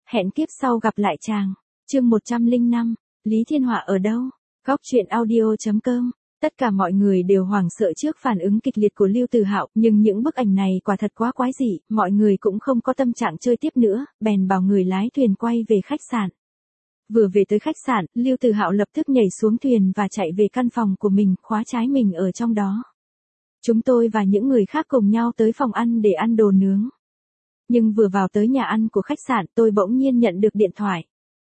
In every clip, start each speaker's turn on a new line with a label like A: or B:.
A: Hẹn kiếp sau gặp lại chàng. Chương 105, Lý Thiên Họa ở đâu? Góc truyện audio.com. Tất cả mọi người đều hoảng sợ trước phản ứng kịch liệt của Lưu Tử Hạo, nhưng những bức ảnh này quả thật quá quái dị, mọi người cũng không có tâm trạng chơi tiếp nữa, bèn bảo người lái thuyền quay về khách sạn. Vừa về tới khách sạn, Lưu Tử Hạo lập tức nhảy xuống thuyền và chạy về căn phòng của mình, khóa trái mình ở trong đó. Chúng tôi và những người khác cùng nhau tới phòng ăn để ăn đồ nướng. Nhưng vừa vào tới nhà ăn của khách sạn, tôi bỗng nhiên nhận được điện thoại.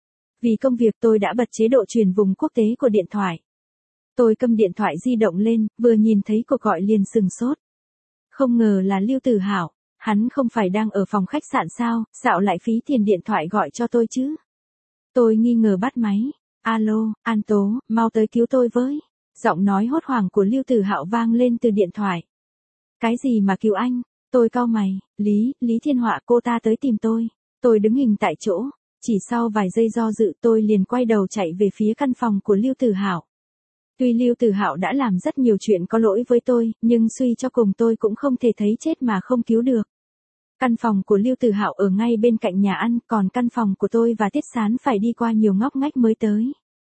A: Vì công việc tôi đã bật chế độ truyền vùng quốc tế của điện thoại. Tôi cầm điện thoại di động lên, vừa nhìn thấy cuộc gọi liền sừng sốt. Không ngờ là Lưu Tử Hạo, hắn không phải đang ở phòng khách sạn sao, sao lại phí tiền điện thoại gọi cho tôi chứ? Tôi nghi ngờ bắt máy. Alo, An Tố, mau tới cứu tôi với. Giọng nói hốt hoảng của Lưu Tử Hạo vang lên từ điện thoại. Cái gì mà cứu anh? Tôi cau mày. Lý Thiên Họa, cô ta tới tìm tôi. Tôi đứng hình tại chỗ. Chỉ sau vài giây do dự tôi liền quay đầu chạy về phía căn phòng của Lưu Tử Hạo. Tuy Lưu Tử Hạo đã làm rất nhiều chuyện có lỗi với tôi, nhưng suy cho cùng tôi cũng không thể thấy chết mà không cứu được. Căn phòng của Lưu Tử Hạo ở ngay bên cạnh nhà ăn, còn căn phòng của tôi và Tiết Sán phải đi qua nhiều ngóc ngách mới tới.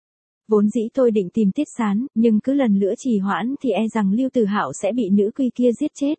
A: Vốn dĩ tôi định tìm Tiết Sán, nhưng cứ lần nữa trì hoãn thì e rằng Lưu Tử Hạo sẽ bị nữ quy kia giết chết.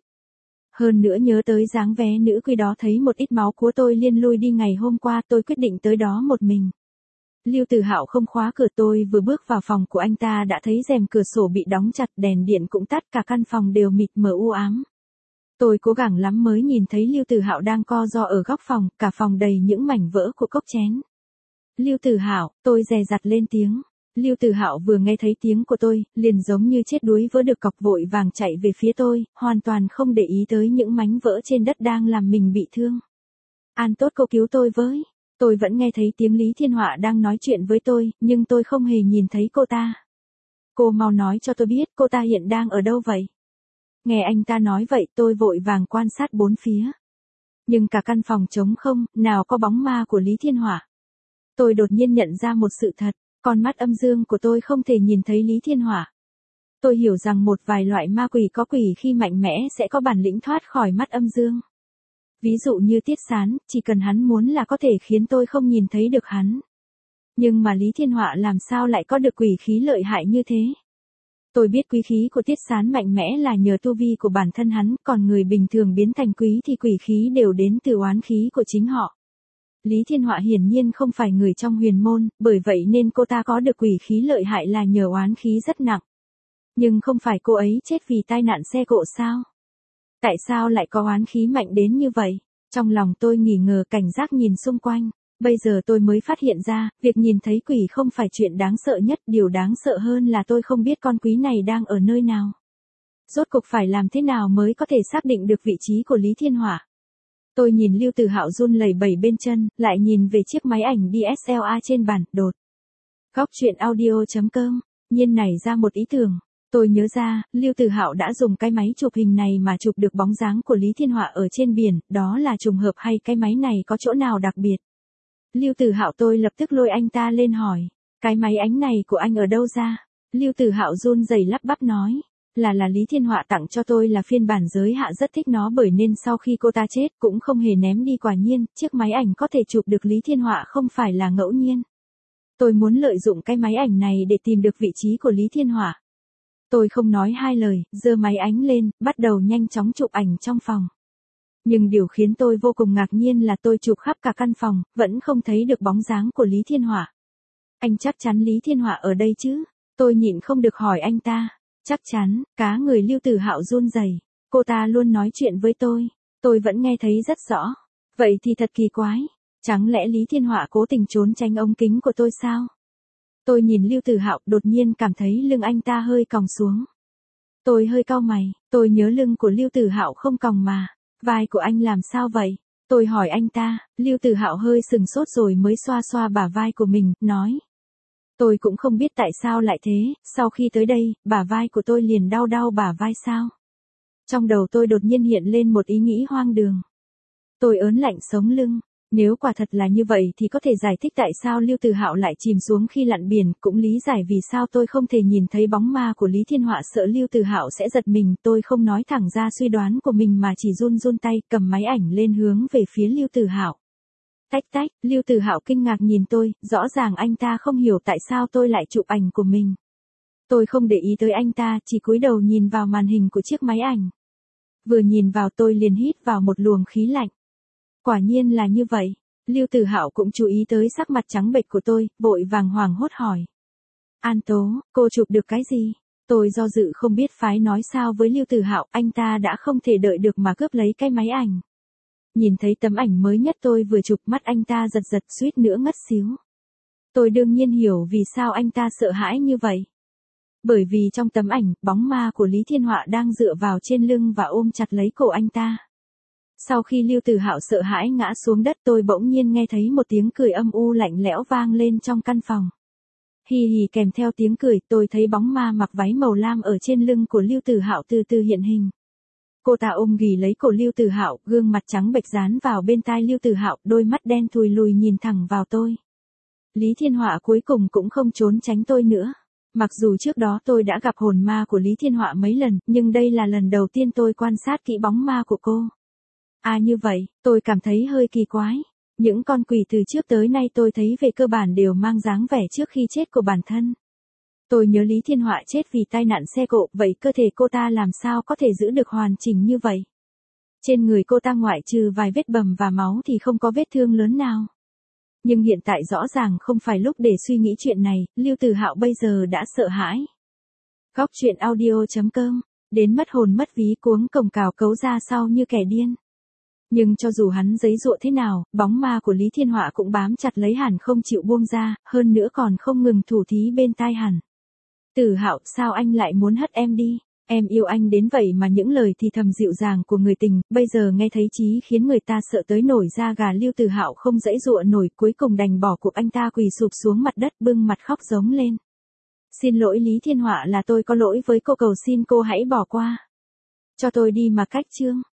A: Hơn nữa nhớ tới dáng vẻ nữ quy đó thấy một ít máu của tôi liên lui đi ngày hôm qua, tôi quyết định tới đó một mình. Lưu Tử Hạo không khóa cửa, tôi vừa bước vào phòng của anh ta đã thấy rèm cửa sổ bị đóng chặt, đèn điện cũng tắt, cả căn phòng đều mịt mờ u ám. Tôi cố gắng lắm mới nhìn thấy Lưu Tử Hạo đang co ro ở góc phòng, cả phòng đầy những mảnh vỡ của cốc chén. Lưu Tử Hạo, tôi dè dặt lên tiếng. Lưu Tử Hạo vừa nghe thấy tiếng của tôi, liền giống như chết đuối vỡ được cọc vội vàng chạy về phía tôi, hoàn toàn không để ý tới những mảnh vỡ trên đất đang làm mình bị thương. An Tốt, cô cứu tôi với. Tôi vẫn nghe thấy tiếng Lý Thiên Họa đang nói chuyện với tôi, nhưng tôi không hề nhìn thấy cô ta. Cô mau nói cho tôi biết cô ta hiện đang ở đâu vậy? Nghe anh ta nói vậy tôi vội vàng quan sát bốn phía. Nhưng cả căn phòng trống không, nào có bóng ma của Lý Thiên Họa. Tôi đột nhiên nhận ra một sự thật, con mắt âm dương của tôi không thể nhìn thấy Lý Thiên Họa. Tôi hiểu rằng một vài loại ma quỷ có quỷ khi mạnh mẽ sẽ có bản lĩnh thoát khỏi mắt âm dương. Ví dụ như Tiết Sán, chỉ cần hắn muốn là có thể khiến tôi không nhìn thấy được hắn. Nhưng mà Lý Thiên Họa làm sao lại có được quỷ khí lợi hại như thế? Tôi biết quý khí của Tiết Sán mạnh mẽ là nhờ tu vi của bản thân hắn, còn người bình thường biến thành quý thì quỷ khí đều đến từ oán khí của chính họ. Lý Thiên Họa hiển nhiên không phải người trong huyền môn, bởi vậy nên cô ta có được quỷ khí lợi hại là nhờ oán khí rất nặng. Nhưng không phải cô ấy chết vì tai nạn xe cộ sao? Tại sao lại có oán khí mạnh đến như vậy? Trong lòng tôi nghi ngờ, cảnh giác nhìn xung quanh. Bây giờ tôi mới phát hiện ra, việc nhìn thấy quỷ không phải chuyện đáng sợ nhất, điều đáng sợ hơn là tôi không biết con quỷ này đang ở nơi nào. Rốt cuộc phải làm thế nào mới có thể xác định được vị trí của Lý Thiên Họa? Tôi nhìn Lưu Tử Hạo run lẩy bẩy bên chân, lại nhìn về chiếc máy ảnh DSLR trên bàn, đột. Góc truyện audio.com, nhiên nảy ra một ý tưởng. Tôi nhớ ra, Lưu Tử Hạo đã dùng cái máy chụp hình này mà chụp được bóng dáng của Lý Thiên Họa ở trên biển, đó là trùng hợp hay cái máy này có chỗ nào đặc biệt? Lưu Tử Hạo, tôi lập tức lôi anh ta lên hỏi, cái máy ảnh này của anh ở đâu ra? Lưu Tử Hạo run rẩy lắp bắp nói, là Lý Thiên Họa tặng cho tôi, là phiên bản giới hạ, rất thích nó bởi nên sau khi cô ta chết cũng không hề ném đi. Quả nhiên, chiếc máy ảnh có thể chụp được Lý Thiên Họa không phải là ngẫu nhiên. Tôi muốn lợi dụng cái máy ảnh này để tìm được vị trí của Lý Thiên Họa. Tôi không nói hai lời, giơ máy ảnh lên, bắt đầu nhanh chóng chụp ảnh trong phòng. Nhưng điều khiến tôi vô cùng ngạc nhiên là tôi chụp khắp cả căn phòng, vẫn không thấy được bóng dáng của Lý Thiên Họa. Anh chắc chắn Lý Thiên Họa ở đây chứ? Tôi nhịn không được hỏi anh ta. Chắc chắn, cá người Lưu Tử Hạo run rẩy. Cô ta luôn nói chuyện với tôi vẫn nghe thấy rất rõ. Vậy thì thật kỳ quái, chẳng lẽ Lý Thiên Họa cố tình trốn tránh ống kính của tôi sao? Tôi nhìn Lưu Tử Hạo, đột nhiên cảm thấy lưng anh ta hơi còng xuống. Tôi hơi cau mày, tôi nhớ lưng của Lưu Tử Hạo không còng mà, vai của anh làm sao vậy? Tôi hỏi anh ta, Lưu Tử Hạo hơi sừng sốt rồi mới xoa xoa bả vai của mình, nói. Tôi cũng không biết tại sao lại thế, sau khi tới đây, bả vai của tôi liền đau đau bả vai sao? Trong đầu tôi đột nhiên hiện lên một ý nghĩ hoang đường. Tôi ớn lạnh sống lưng. Nếu quả thật là như vậy thì có thể giải thích tại sao Lưu Tử Hạo lại chìm xuống khi lặn biển, cũng lý giải vì sao tôi không thể nhìn thấy bóng ma của Lý Thiên Họa, sợ Lưu Tử Hạo sẽ giật mình. Tôi không nói thẳng ra suy đoán của mình mà chỉ run run tay, cầm máy ảnh lên hướng về phía Lưu Tử Hạo. Tách tách, Lưu Tử Hạo kinh ngạc nhìn tôi, rõ ràng anh ta không hiểu tại sao tôi lại chụp ảnh của mình. Tôi không để ý tới anh ta, chỉ cúi đầu nhìn vào màn hình của chiếc máy ảnh. Vừa nhìn vào tôi liền hít vào một luồng khí lạnh. Quả nhiên là như vậy. Lưu Tử Hạo cũng chú ý tới sắc mặt trắng bệch của tôi, vội vàng hoảng hốt hỏi. An Tố, cô chụp được cái gì? Tôi do dự không biết phái nói sao với Lưu Tử Hạo, anh ta đã không thể đợi được mà cướp lấy cái máy ảnh. Nhìn thấy tấm ảnh mới nhất tôi vừa chụp, mắt anh ta giật giật suýt nữa ngất xíu. Tôi đương nhiên hiểu vì sao anh ta sợ hãi như vậy. Bởi vì trong tấm ảnh, bóng ma của Lý Thiên Họa đang dựa vào trên lưng và ôm chặt lấy cổ anh ta. Sau khi Lưu Tử Hạo sợ hãi ngã xuống đất, tôi bỗng nhiên nghe thấy một tiếng cười âm u lạnh lẽo vang lên trong căn phòng. Hì hì, kèm theo tiếng cười, tôi thấy bóng ma mặc váy màu lam ở trên lưng của Lưu Tử Hạo từ từ hiện hình. Cô ta ôm ghì lấy cổ Lưu Tử Hạo, gương mặt trắng bệch dán vào bên tai Lưu Tử Hạo, đôi mắt đen thùi lùi nhìn thẳng vào tôi. Lý Thiên Họa cuối cùng cũng không trốn tránh tôi nữa. Mặc dù trước đó tôi đã gặp hồn ma của Lý Thiên Họa mấy lần, nhưng đây là lần đầu tiên tôi quan sát kỹ bóng ma của cô. À như vậy, tôi cảm thấy hơi kỳ quái. Những con quỷ từ trước tới nay tôi thấy về cơ bản đều mang dáng vẻ trước khi chết của bản thân. Tôi nhớ Lý Thiên Họa chết vì tai nạn xe cộ, vậy cơ thể cô ta làm sao có thể giữ được hoàn chỉnh như vậy? Trên người cô ta ngoại trừ vài vết bầm và máu thì không có vết thương lớn nào. Nhưng hiện tại rõ ràng không phải lúc để suy nghĩ chuyện này, Lưu Tử Hạo bây giờ đã sợ hãi. Góc truyện audio.com, đến mất hồn mất ví cuống cổng cào cấu ra sau như kẻ điên. Nhưng cho dù hắn giãy giụa thế nào, bóng ma của Lý Thiên Họa cũng bám chặt lấy hắn không chịu buông ra, hơn nữa còn không ngừng thủ thí bên tai hắn. Tử Hạo, sao anh lại muốn hất em đi? Em yêu anh đến vậy mà những lời thì thầm dịu dàng của người tình, bây giờ nghe thấy chí khiến người ta sợ tới nổi da gà. Lưu Tử Hạo không giãy giụa nổi, cuối cùng đành bỏ cuộc, anh ta quỳ sụp xuống mặt đất bưng mặt khóc giống lên. Xin lỗi Lý Thiên Họa, là tôi có lỗi với cô, cầu xin cô hãy bỏ qua cho tôi đi mà cách chương.